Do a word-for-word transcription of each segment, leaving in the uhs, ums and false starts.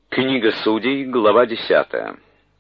Книга Судей, глава десятая.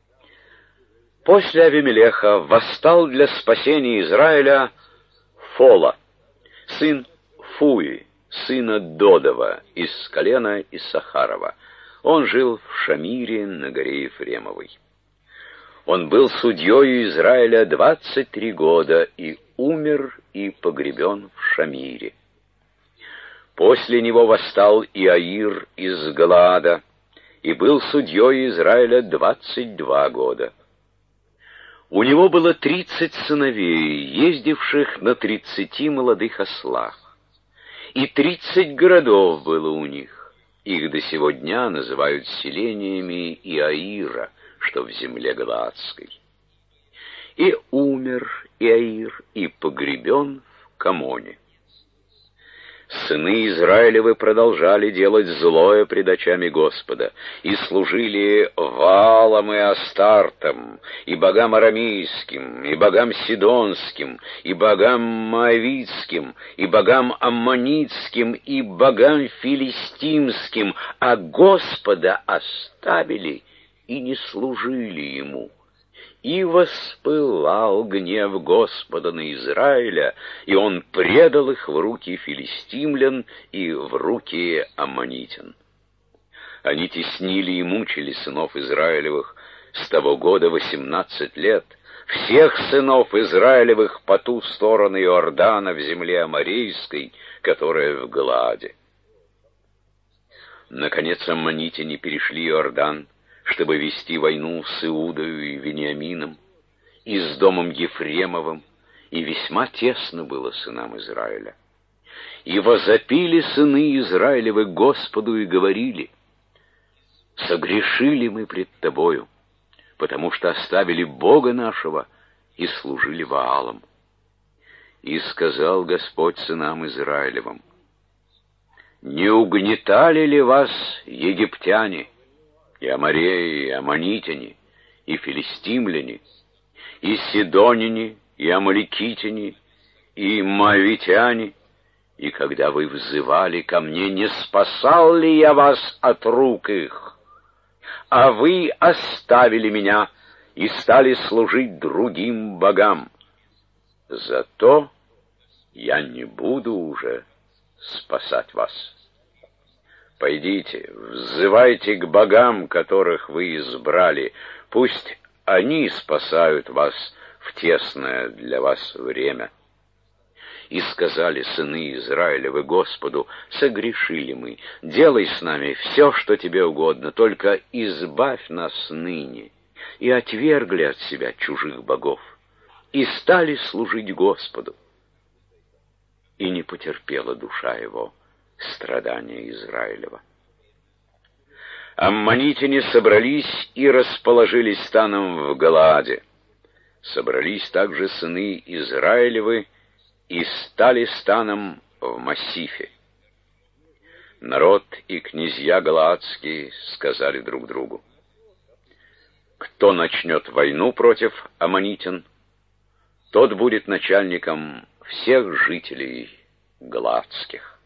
После Авимелеха восстал для спасения Израиля Фола, сын Фуи, сына Додова, из колена Иссахарова. Он жил в Шамире на горе Ефремовой. Он был судьей Израиля двадцать три года и умер и погребен в Шамире. После него восстал Иаир из Галаада и был судьей Израиля двадцать два года. У него было тридцать сыновей, ездивших на тридцати молодых ослах, и тридцать городов было у них. Их до сего дня называют селениями Иаира, что в земле Галаадской. И умер Иаир и погребен в Камоне. Сыны Израилевы продолжали делать злое пред очами Господа, и служили Ваалам и Астартам, и богам арамейским, и богам сидонским, и богам моавитским, и богам аммонитским, и богам филистимским, а Господа оставили и не служили ему. И воспылал гнев Господа на Израиля, и он предал их в руки филистимлян и в руки аммонитян. Они теснили и мучили сынов Израилевых с того года восемнадцать лет, всех сынов Израилевых по ту сторону Иордана в земле Аморейской, которая в Галааде. Наконец аммонитяне перешли Иордан, чтобы вести войну с Иудою и Вениамином, и с домом Ефремовым, и весьма тесно было сынам Израиля. И возопили сыны Израилевы Господу и говорили: «Согрешили мы пред Тобою, потому что оставили Бога нашего и служили Ваалам». И сказал Господь сынам Израилевым: «Не угнетали ли вас египтяне, и амореи, и аммонитяне, и филистимляне, и сидоняне, и амаликитяне, и моавитяне, и когда вы взывали ко мне, не спасал ли я вас от рук их? А вы оставили меня и стали служить другим богам. Зато я не буду уже спасать вас. Пойдите, взывайте к богам, которых вы избрали, пусть они спасают вас в тесное для вас время». И сказали сыны Израилевы Господу: «Согрешили мы, делай с нами все, что тебе угодно, только избавь нас ныне». И отвергли от себя чужих богов, и стали служить Господу. И не потерпела душа его страдания Израилева. Аммонитяне собрались и расположились станом в Галааде. Собрались также сыны Израилевы и стали станом в Массифе. Народ и князья галаадские сказали друг другу: «Кто начнет войну против аммонитян, тот будет начальником всех жителей галаадских».